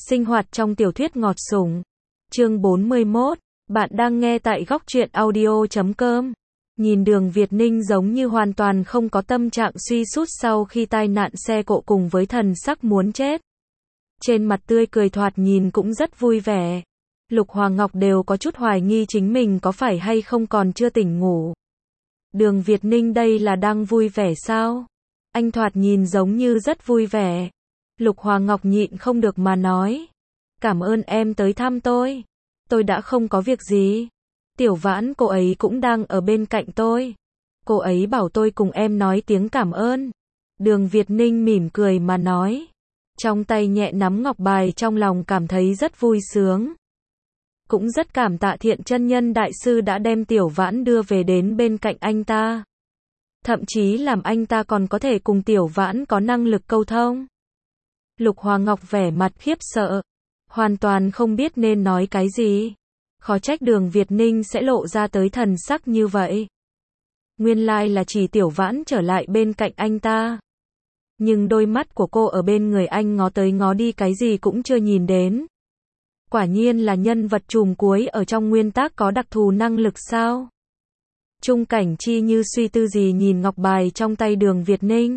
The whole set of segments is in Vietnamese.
Sinh hoạt trong tiểu thuyết ngọt sủng. Chương 41. Bạn đang nghe tại góc truyện audio.com. Nhìn Đường Việt Ninh giống như hoàn toàn không có tâm trạng suy sút sau khi tai nạn xe cộ cùng với thần sắc muốn chết. Trên mặt tươi cười thoạt nhìn cũng rất vui vẻ. Lục Hoàng Ngọc đều có chút hoài nghi chính mình có phải hay không còn chưa tỉnh ngủ. Đường Việt Ninh đây là đang vui vẻ sao? Anh thoạt nhìn giống như rất vui vẻ. Lục Hoàng Ngọc nhịn không được mà nói. Cảm ơn em tới thăm tôi. Tôi đã không có việc gì. Tiểu Vãn cô ấy cũng đang ở bên cạnh tôi. Cô ấy bảo tôi cùng em nói tiếng cảm ơn. Đường Việt Ninh mỉm cười mà nói. Trong tay nhẹ nắm ngọc bài trong lòng cảm thấy rất vui sướng. Cũng rất cảm tạ Thiện Chân Nhân đại sư đã đem Tiểu Vãn đưa về đến bên cạnh anh ta. Thậm chí làm anh ta còn có thể cùng Tiểu Vãn có năng lực câu thông. Lục Hoàng Ngọc vẻ mặt khiếp sợ. Hoàn toàn không biết nên nói cái gì. Khó trách Đường Việt Ninh sẽ lộ ra tới thần sắc như vậy. Nguyên lai là chỉ Tiểu Vãn trở lại bên cạnh anh ta. Nhưng đôi mắt của cô ở bên người anh ngó tới ngó đi cái gì cũng chưa nhìn đến. Quả nhiên là nhân vật trùm cuối ở trong nguyên tác có đặc thù năng lực sao? Trung Cảnh Chi như suy tư gì nhìn ngọc bài trong tay Đường Việt Ninh.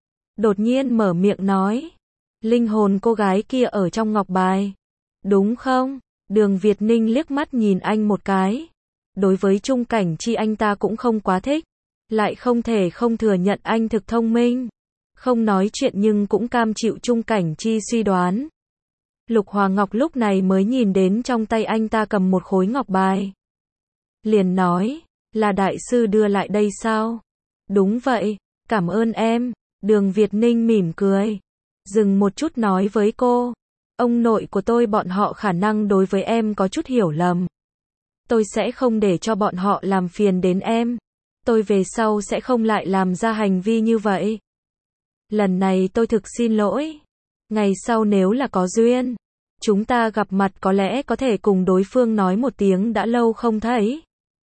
Đột nhiên mở miệng nói. Linh hồn cô gái kia ở trong ngọc bài. Đúng không? Đường Việt Ninh liếc mắt nhìn anh một cái. Đối với Trung Cảnh Chi anh ta cũng không quá thích. Lại không thể không thừa nhận anh thực thông minh. Không nói chuyện nhưng cũng cam chịu Trung Cảnh Chi suy đoán. Lục Hoàng Ngọc lúc này mới nhìn đến trong tay anh ta cầm một khối ngọc bài. Liền nói, là đại sư đưa lại đây sao? Đúng vậy, cảm ơn em. Đường Việt Ninh mỉm cười. Dừng một chút nói với cô. Ông nội của tôi bọn họ khả năng đối với em có chút hiểu lầm. Tôi sẽ không để cho bọn họ làm phiền đến em. Tôi về sau sẽ không lại làm ra hành vi như vậy. Lần này tôi thực xin lỗi. Ngày sau nếu là có duyên, chúng ta gặp mặt có lẽ có thể cùng đối phương nói một tiếng đã lâu không thấy.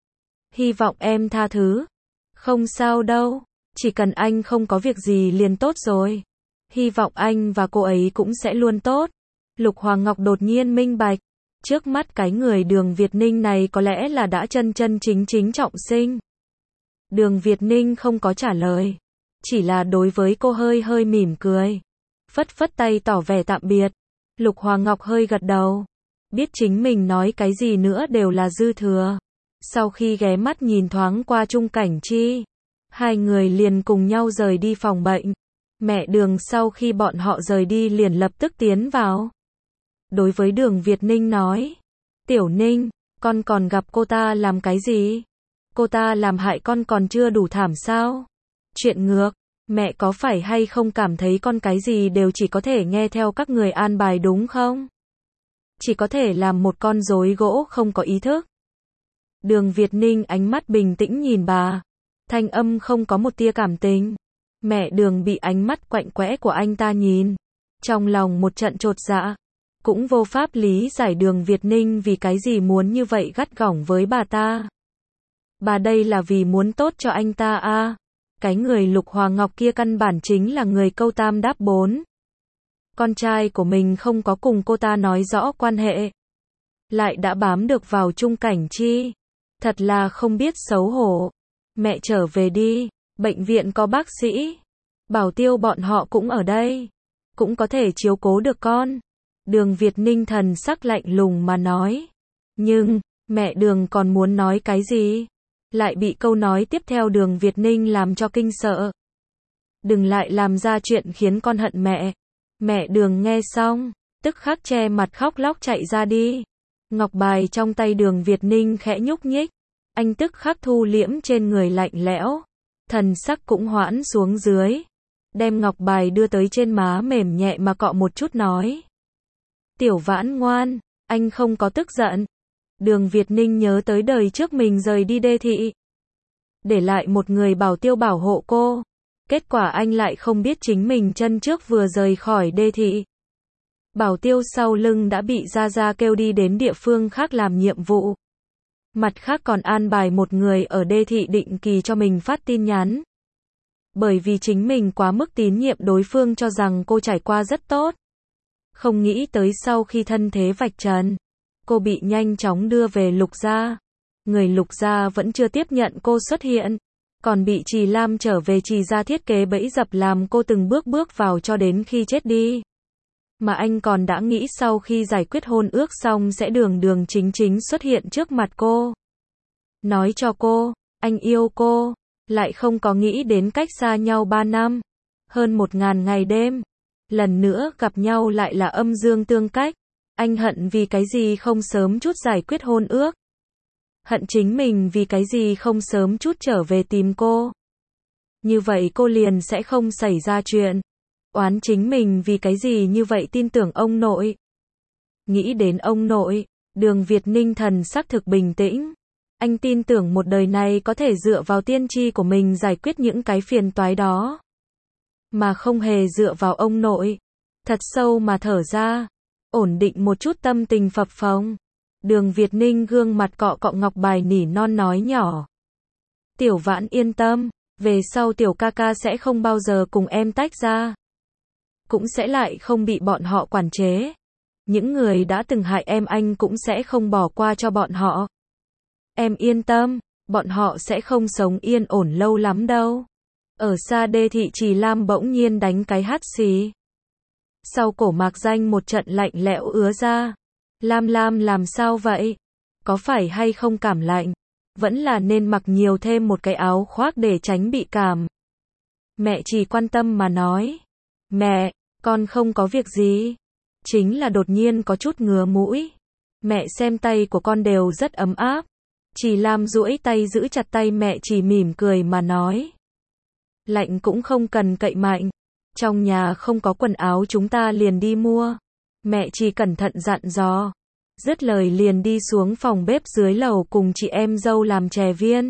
Hy vọng em tha thứ. Không sao đâu, chỉ cần anh không có việc gì liền tốt rồi. Hy vọng anh và cô ấy cũng sẽ luôn tốt. Lục Hoàng Ngọc đột nhiên minh bạch. Trước mắt cái người Đường Việt Ninh này có lẽ là đã chân chân chính chính trọng sinh. Đường Việt Ninh không có trả lời. Chỉ là đối với cô hơi hơi mỉm cười. Phất phất tay tỏ vẻ tạm biệt. Lục Hoàng Ngọc hơi gật đầu. Biết chính mình nói cái gì nữa đều là dư thừa. Sau khi ghé mắt nhìn thoáng qua Trung Cảnh Chi, hai người liền cùng nhau rời đi phòng bệnh. Mẹ Đường sau khi bọn họ rời đi liền lập tức tiến vào. Đối với Đường Việt Ninh nói. Tiểu Ninh, con còn gặp cô ta làm cái gì? Cô ta làm hại con còn chưa đủ thảm sao? Chuyện ngược, mẹ có phải hay không cảm thấy con cái gì đều chỉ có thể nghe theo các người an bài đúng không? Chỉ có thể làm một con rối gỗ không có ý thức. Đường Việt Ninh ánh mắt bình tĩnh nhìn bà. Thanh âm không có một tia cảm tình. Mẹ Đường bị ánh mắt quạnh quẽ của anh ta nhìn. Trong lòng một trận chột dạ. Cũng vô pháp lý giải Đường Việt Ninh vì cái gì muốn như vậy gắt gỏng với bà ta. Bà đây là vì muốn tốt cho anh ta à? Cái người Lục Hoàng Ngọc kia căn bản chính là người câu tam đáp bốn. Con trai của mình không có cùng cô ta nói rõ quan hệ. Lại đã bám được vào Trung Cảnh Chi. Thật là không biết xấu hổ. Mẹ trở về đi. Bệnh viện có bác sĩ. Bảo tiêu bọn họ cũng ở đây. Cũng có thể chiếu cố được con. Đường Việt Ninh thần sắc lạnh lùng mà nói. Nhưng, mẹ Đường còn muốn nói cái gì? Lại bị câu nói tiếp theo Đường Việt Ninh làm cho kinh sợ. Đừng lại làm ra chuyện khiến con hận mẹ. Mẹ Đường nghe xong, tức khắc che mặt khóc lóc chạy ra đi. Ngọc bài trong tay Đường Việt Ninh khẽ nhúc nhích. Anh tức khắc thu liễm trên người lạnh lẽo. Thần sắc cũng hoãn xuống dưới. Đem ngọc bài đưa tới trên má mềm nhẹ mà cọ một chút nói. Tiểu Vãn ngoan, anh không có tức giận. Đường Việt Ninh nhớ tới đời trước mình rời đi đê thị. Để lại một người bảo tiêu bảo hộ cô. Kết quả anh lại không biết chính mình chân trước vừa rời khỏi đê thị. Bảo tiêu sau lưng đã bị Gia Gia kêu đi đến địa phương khác làm nhiệm vụ. Mặt khác còn an bài một người ở đê thị định kỳ cho mình phát tin nhắn. Bởi vì chính mình quá mức tín nhiệm đối phương cho rằng cô trải qua rất tốt. Không nghĩ tới sau khi thân thế vạch trần, cô bị nhanh chóng đưa về Lục gia. Người Lục gia vẫn chưa tiếp nhận cô xuất hiện, còn bị Trì Lam trở về Trì gia thiết kế bẫy dập làm cô từng bước bước vào cho đến khi chết đi. Mà anh còn đã nghĩ sau khi giải quyết hôn ước xong sẽ đường đường chính chính xuất hiện trước mặt cô. Nói cho cô, anh yêu cô, lại không có nghĩ đến cách xa nhau 3 năm, hơn 1000 ngày đêm. Lần nữa gặp nhau lại là âm dương tương cách. Anh hận vì cái gì không sớm chút giải quyết hôn ước. Hận chính mình vì cái gì không sớm chút trở về tìm cô. Như vậy cô liền sẽ không xảy ra chuyện. Oán chính mình vì cái gì như vậy tin tưởng ông nội. Nghĩ đến ông nội, Đường Việt Ninh thần sắc thực bình tĩnh. Anh tin tưởng một đời này có thể dựa vào tiên tri của mình giải quyết những cái phiền toái đó. Mà không hề dựa vào ông nội. Thật sâu mà thở ra. Ổn định một chút tâm tình phập phồng. Đường Việt Ninh gương mặt cọ cọ ngọc bài nỉ non nói nhỏ. Tiểu Vãn yên tâm, về sau tiểu ca ca sẽ không bao giờ cùng em tách ra. Cũng sẽ lại không bị bọn họ quản chế. Những người đã từng hại em anh cũng sẽ không bỏ qua cho bọn họ. Em yên tâm, bọn họ sẽ không sống yên ổn lâu lắm đâu. Ở xa đê thị Trì Lam bỗng nhiên đánh cái hắt xì. Sau cổ Mạc Danh một trận lạnh lẽo ứa ra. Lam Lam làm sao vậy? Có phải hay không cảm lạnh? Vẫn là nên mặc nhiều thêm một cái áo khoác để tránh bị cảm. Mẹ chỉ quan tâm mà nói. Mẹ, con không có việc gì. Chính là đột nhiên có chút ngứa mũi. Mẹ xem tay của con đều rất ấm áp. Trì Lam duỗi tay giữ chặt tay mẹ chỉ mỉm cười mà nói. Lạnh cũng không cần cậy mạnh. Trong nhà không có quần áo chúng ta liền đi mua. Mẹ chỉ cẩn thận dặn dò. Dứt lời liền đi xuống phòng bếp dưới lầu cùng chị em dâu làm chè viên.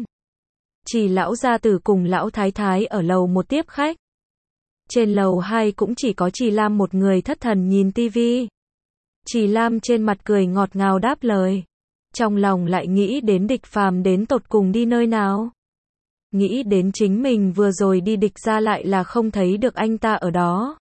Chỉ lão gia tử cùng lão thái thái ở lầu một tiếp khách. Trên lầu 2 cũng chỉ có Trì Lam một người thất thần nhìn tivi. Trì Lam trên mặt cười ngọt ngào đáp lời. Trong lòng lại nghĩ đến Địch Phàm đến tột cùng đi nơi nào. Nghĩ đến chính mình vừa rồi đi Địch ra lại là không thấy được anh ta ở đó.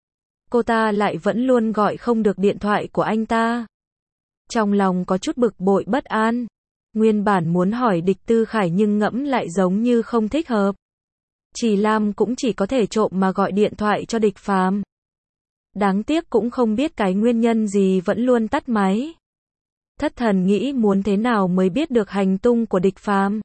Cô ta lại vẫn luôn gọi không được điện thoại của anh ta. Trong lòng có chút bực bội bất an. Nguyên bản muốn hỏi Địch Tư Khải nhưng ngẫm lại giống như không thích hợp. Trì Lam cũng chỉ có thể trộm mà gọi điện thoại cho Địch Phàm. Đáng tiếc cũng không biết cái nguyên nhân gì vẫn luôn tắt máy. Thất thần nghĩ muốn thế nào mới biết được hành tung của Địch Phàm.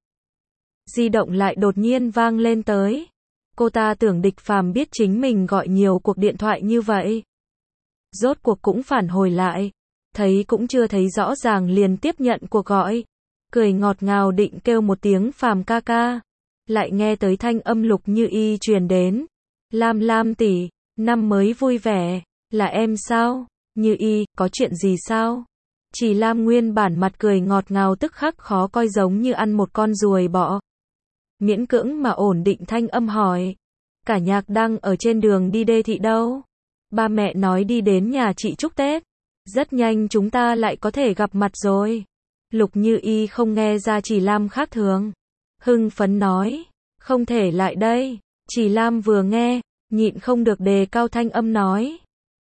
Di động lại đột nhiên vang lên tới. Cô ta tưởng Địch Phàm biết chính mình gọi nhiều cuộc điện thoại như vậy. Rốt cuộc cũng phản hồi lại. Thấy cũng chưa thấy rõ ràng liền tiếp nhận cuộc gọi. Cười ngọt ngào định kêu một tiếng Phàm ca ca. Lại nghe tới thanh âm Lục Như Y truyền đến. Lam Lam tỷ, năm mới vui vẻ. Là em sao? Như Y, có chuyện gì sao? Trì Lam nguyên bản mặt cười ngọt ngào tức khắc khó coi giống như ăn một con ruồi bọ. Miễn cưỡng mà ổn định thanh âm hỏi. Cả Nhạc đang ở trên đường đi đê thị đâu? Ba mẹ nói đi đến nhà chị chúc Tết. Rất nhanh chúng ta lại có thể gặp mặt rồi. Lục Như Y không nghe ra Trì Lam khác thường. Hưng phấn nói. Không thể lại đây. Trì Lam vừa nghe, nhịn không được đề cao thanh âm nói.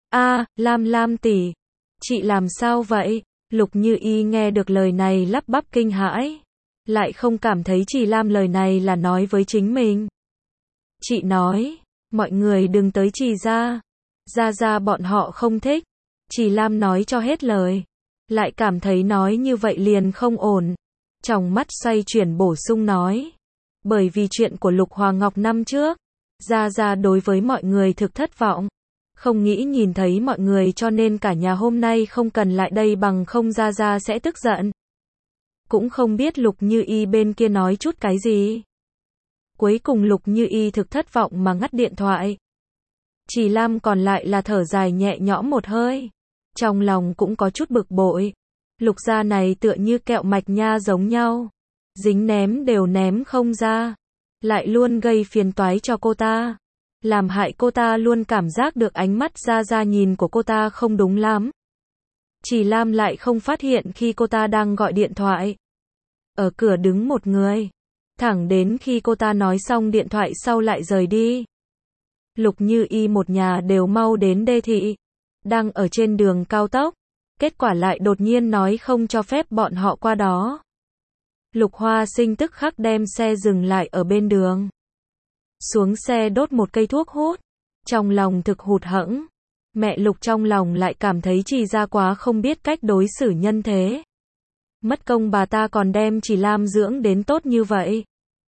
Lam Lam tỷ. Chị làm sao vậy? Lục Như Y nghe được lời này lắp bắp kinh hãi. Lại không cảm thấy Trì Lam lời này là nói với chính mình. Chị nói, mọi người đừng tới Trì gia. Gia bọn họ không thích. Trì Lam nói cho hết lời. Lại cảm thấy nói như vậy liền không ổn. Trong mắt xoay chuyển bổ sung nói. Bởi vì chuyện của Lục Hoàng Ngọc năm trước. Gia đối với mọi người thực thất vọng. Không nghĩ nhìn thấy mọi người cho nên cả nhà hôm nay không cần lại đây bằng không Gia sẽ tức giận. Cũng không biết Lục Như Y bên kia nói chút cái gì. Cuối cùng Lục Như Y thực thất vọng mà ngắt điện thoại. Trì Lam còn lại là thở dài nhẹ nhõm một hơi. Trong lòng cũng có chút bực bội. Lục gia này tựa như kẹo mạch nha giống nhau. Dính ném đều ném không ra. Lại luôn gây phiền toái cho cô ta. Làm hại cô ta luôn cảm giác được ánh mắt Gia nhìn của cô ta không đúng lắm. Trì Lam lại không phát hiện khi cô ta đang gọi điện thoại. Ở cửa đứng một người. Thẳng đến khi cô ta nói xong điện thoại sau lại rời đi. Lục Như Y một nhà đều mau đến đê thị. đang ở trên đường cao tốc, kết quả lại đột nhiên nói không cho phép bọn họ qua đó. Lục Hoa Sinh tức khắc đem xe dừng lại ở bên đường. Xuống xe đốt một cây thuốc hút, trong lòng thực hụt hẫng. Mẹ Lục trong lòng lại cảm thấy Trì gia quá không biết cách đối xử nhân thế. Mất công bà ta còn đem Trì Lam dưỡng đến tốt như vậy.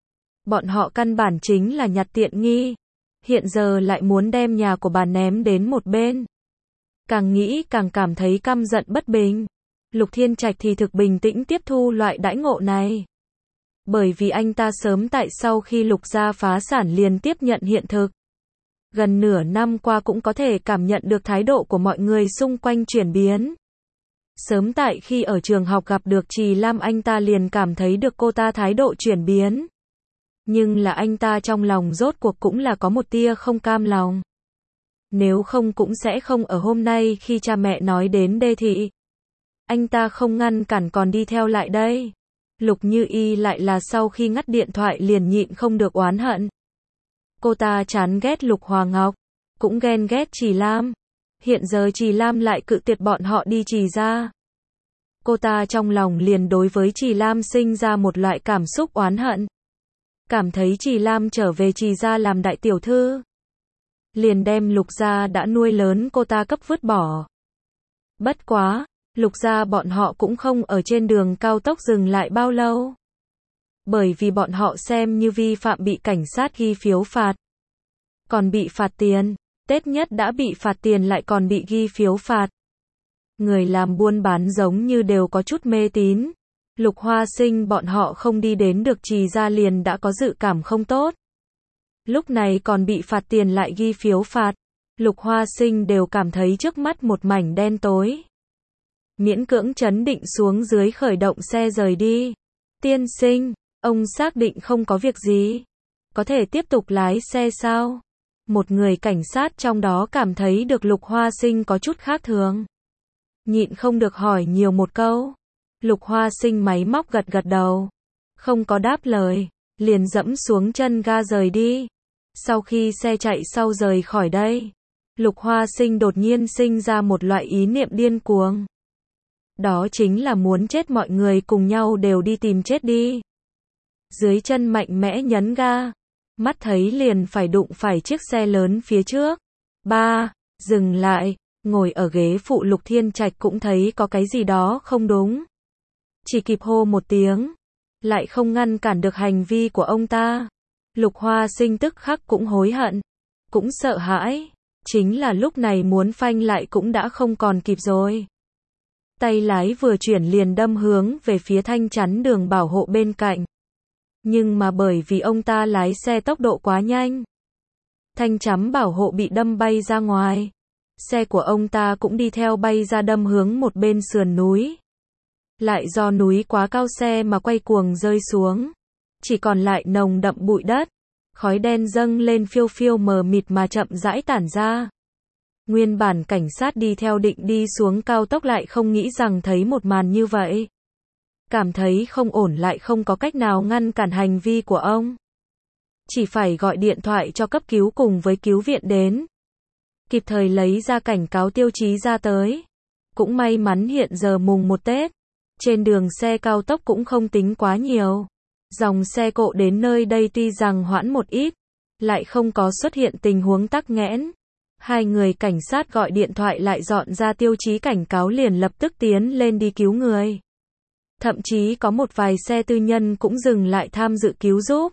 Bọn họ căn bản chính là nhặt tiện nghi. Hiện giờ lại muốn đem nhà của bà ném đến một bên. Càng nghĩ càng cảm thấy căm giận bất bình. Lục Thiên Trạch thì thực bình tĩnh tiếp thu loại đãi ngộ này. Bởi vì anh ta sớm tại sau khi Lục gia phá sản liền tiếp nhận hiện thực. Gần nửa năm qua cũng có thể cảm nhận được thái độ của mọi người xung quanh chuyển biến. Sớm tại khi ở trường học gặp được Trì Lam anh ta liền cảm thấy được cô ta thái độ chuyển biến. Nhưng là anh ta trong lòng rốt cuộc cũng là có một tia không cam lòng. Nếu không cũng sẽ không ở hôm nay khi cha mẹ nói đến Đê Thị. Anh ta không ngăn cản còn đi theo lại đây. Lục Như Y lại là sau khi ngắt điện thoại liền nhịn không được oán hận. Cô ta chán ghét Lục Hòa Ngọc, cũng ghen ghét Trì Lam. Hiện giờ Trì Lam lại cự tuyệt bọn họ đi Trì gia. Cô ta trong lòng liền đối với Trì Lam sinh ra một loại cảm xúc oán hận. Cảm thấy Trì Lam trở về Trì gia làm đại tiểu thư. Liền đem Lục gia đã nuôi lớn cô ta cấp vứt bỏ. Bất quá, Lục gia bọn họ cũng không ở trên đường cao tốc dừng lại bao lâu. Bởi vì bọn họ xem như vi phạm bị cảnh sát ghi phiếu phạt. Còn bị phạt tiền, Tết nhất đã bị phạt tiền lại còn bị ghi phiếu phạt. Người làm buôn bán giống như đều có chút mê tín. Lục Hoa Sinh bọn họ không đi đến được Trì gia liền đã có dự cảm không tốt. Lúc này còn bị phạt tiền lại ghi phiếu phạt. Lục Hoa Sinh đều cảm thấy trước mắt một mảnh đen tối. Miễn cưỡng trấn định xuống dưới khởi động xe rời đi. Tiên sinh, ông xác định không có việc gì. Có thể tiếp tục lái xe sao? Một người cảnh sát trong đó cảm thấy được Lục Hoa Sinh có chút khác thường. Nhịn không được hỏi nhiều một câu. Lục Hoa Sinh máy móc gật gật đầu. Không có đáp lời, liền dẫm xuống chân ga rời đi. Sau khi xe chạy sau rời khỏi đây, Lục Hoa Sinh đột nhiên sinh ra một loại ý niệm điên cuồng. Đó chính là muốn chết mọi người cùng nhau đều đi tìm chết đi. Dưới chân mạnh mẽ nhấn ga, mắt thấy liền phải đụng phải chiếc xe lớn phía trước. Dừng lại, ngồi ở ghế phụ Lục Thiên Trạch cũng thấy có cái gì đó không đúng. Chỉ kịp hô một tiếng, lại không ngăn cản được hành vi của ông ta. Lục Hoa Sinh tức khắc cũng hối hận, cũng sợ hãi, chính là lúc này muốn phanh lại cũng đã không còn kịp rồi. Tay lái vừa chuyển liền đâm hướng về phía thanh chắn đường bảo hộ bên cạnh. Nhưng mà bởi vì ông ta lái xe tốc độ quá nhanh, thanh chắn bảo hộ bị đâm bay ra ngoài. Xe của ông ta cũng đi theo bay ra đâm hướng một bên sườn núi. Lại do núi quá cao xe mà quay cuồng rơi xuống. Chỉ còn lại nồng đậm bụi đất. Khói đen dâng lên phiêu phiêu mờ mịt mà chậm rãi tản ra. Nguyên bản cảnh sát đi theo định đi xuống cao tốc lại không nghĩ rằng thấy một màn như vậy. Cảm thấy không ổn lại không có cách nào ngăn cản hành vi của ông. Chỉ phải gọi điện thoại cho cấp cứu cùng với cứu viện đến. Kịp thời lấy ra cảnh cáo tiêu chí ra tới. Cũng may mắn hiện giờ mùng 1 Tết. Trên đường xe cao tốc cũng không tính quá nhiều. Dòng xe cộ đến nơi đây tuy rằng hoãn một ít, lại không có xuất hiện tình huống tắc nghẽn. Hai người cảnh sát gọi điện thoại lại dọn ra tiêu chí cảnh cáo liền lập tức tiến lên đi cứu người. Thậm chí có một vài xe tư nhân cũng dừng lại tham dự cứu giúp.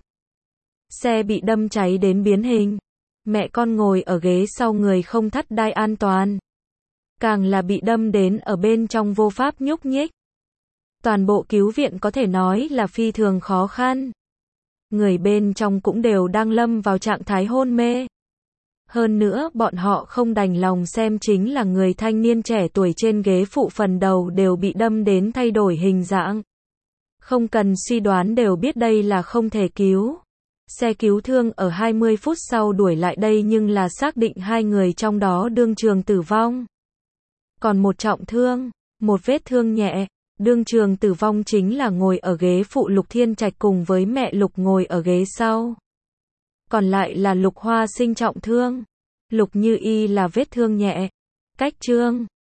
Xe bị đâm cháy đến biến hình. Mẹ con ngồi ở ghế sau người không thắt đai an toàn. Càng là bị đâm đến ở bên trong vô pháp nhúc nhích. Toàn bộ cứu viện có thể nói là phi thường khó khăn. Người bên trong cũng đều đang lâm vào trạng thái hôn mê. Hơn nữa bọn họ không đành lòng xem chính là người thanh niên trẻ tuổi trên ghế phụ phần đầu đều bị đâm đến thay đổi hình dạng. Không cần suy đoán đều biết đây là không thể cứu. Xe cứu thương ở 20 phút sau đuổi lại đây nhưng là xác định hai người trong đó đương trường tử vong. Còn một trọng thương, một vết thương nhẹ. Đương trường tử vong chính là ngồi ở ghế phụ Lục Thiên Trạch cùng với mẹ Lục ngồi ở ghế sau. Còn lại là Lục Hoa Sinh trọng thương. Lục Như Y là vết thương nhẹ. Cách chương